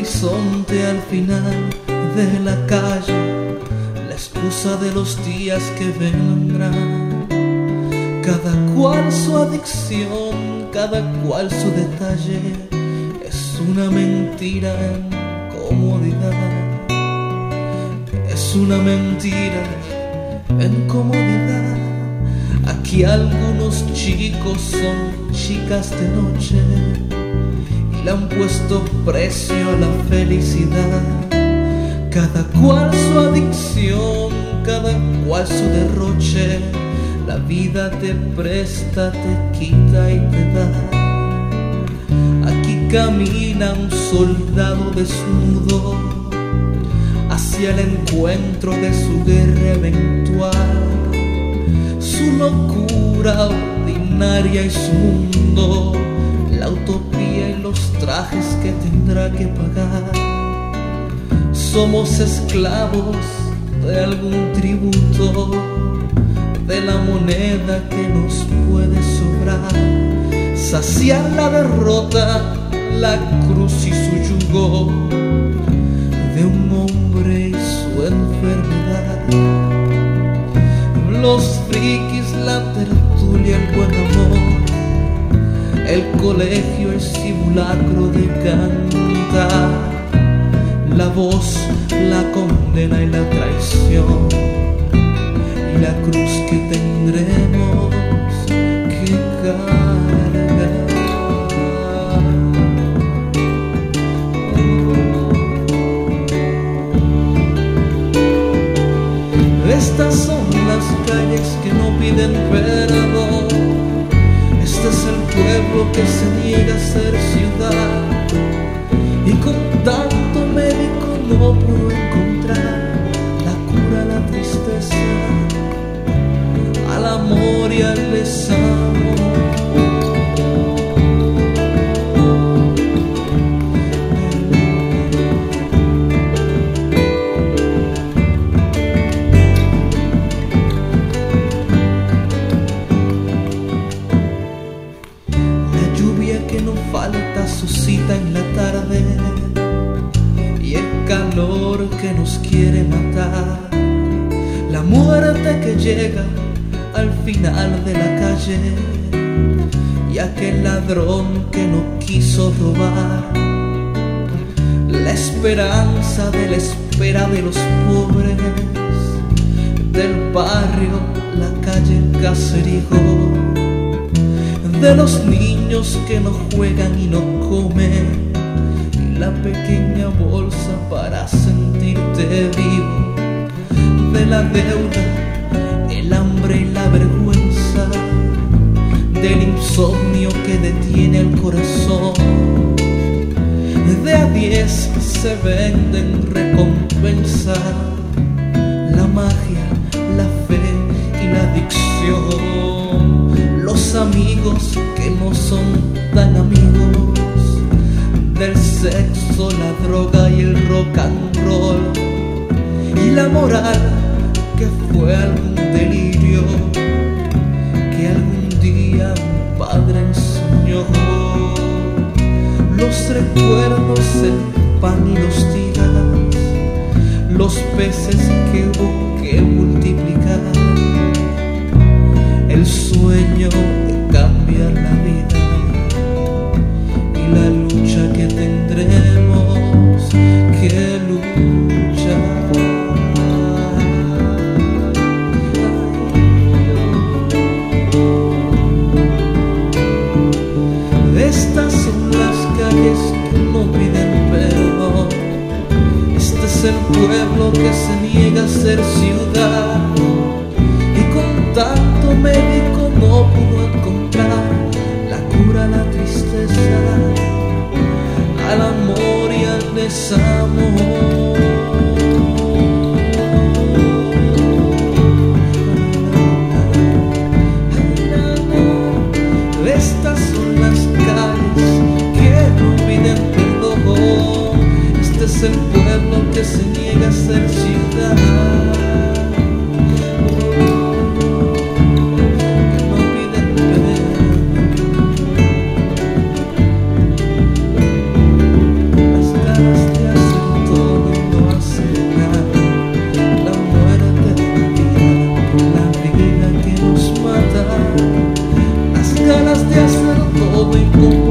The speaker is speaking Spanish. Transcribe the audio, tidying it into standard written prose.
horizonte al final de la calle, la excusa de los días que vendrán. Cada cual su adicción, cada cual su detalle, es una mentira en comodidad. Es una mentira en comodidad. Aquí algunos chicos son chicas de noche y le han puesto precio a la felicidad. Cada cual su adicción, cada cual su derroche. La vida te presta, te quita y te da. Aquí camina un soldado desnudo hacia el encuentro de su guerra eventual. Su locura ordinaria y su mundo, la utopía y los trajes que tendrá que pagar. Somos esclavos de algún tributo, de la moneda que nos puede sobrar. Saciar la derrota, la cruz y su yugo de un hombre y su enfermedad. Los frikis, la tertulia, el buen amor, el colegio, el simulacro de cantar, la voz, la condena y la traición, y la cruz que tendremos que cargar. Estas son las calles que no piden perdón. Este es el pueblo que se niega a ser ciudad. Y con tanto médico no puedo encontrar la cura a la tristeza, al amor y al desamor. Falta suscita en la tarde y el calor que nos quiere matar, la muerte que llega al final de la calle y aquel ladrón que no quiso robar, la esperanza de la espera de los pobres del barrio, la calle, el caserío, de los niños que no juegan y no comen, y la pequeña bolsa para sentirte vivo, de la deuda, el hambre y la vergüenza, del insomnio que detiene el corazón. De a 10 se venden recompensa, la magia, la fe y la adicción. Los amigos que no son tan amigos, del sexo, la droga y el rock and roll, y la moral que fue algún delirio que algún día un padre enseñó. Los recuerdos, el pan y los días, los peces que hubo que multiplicar, el sueño de cambiar la vida y la lucha que tendremos que luchar. Estas son las calles que no piden perdón. Este es el pueblo que se niega a ser ciudad. Tanto médico no pudo encontrar la cura a la tristeza, al amor y al desamor. Estas son las calles que no piden perdón. Este es el pueblo que se niega a ser ciudad. Las caras como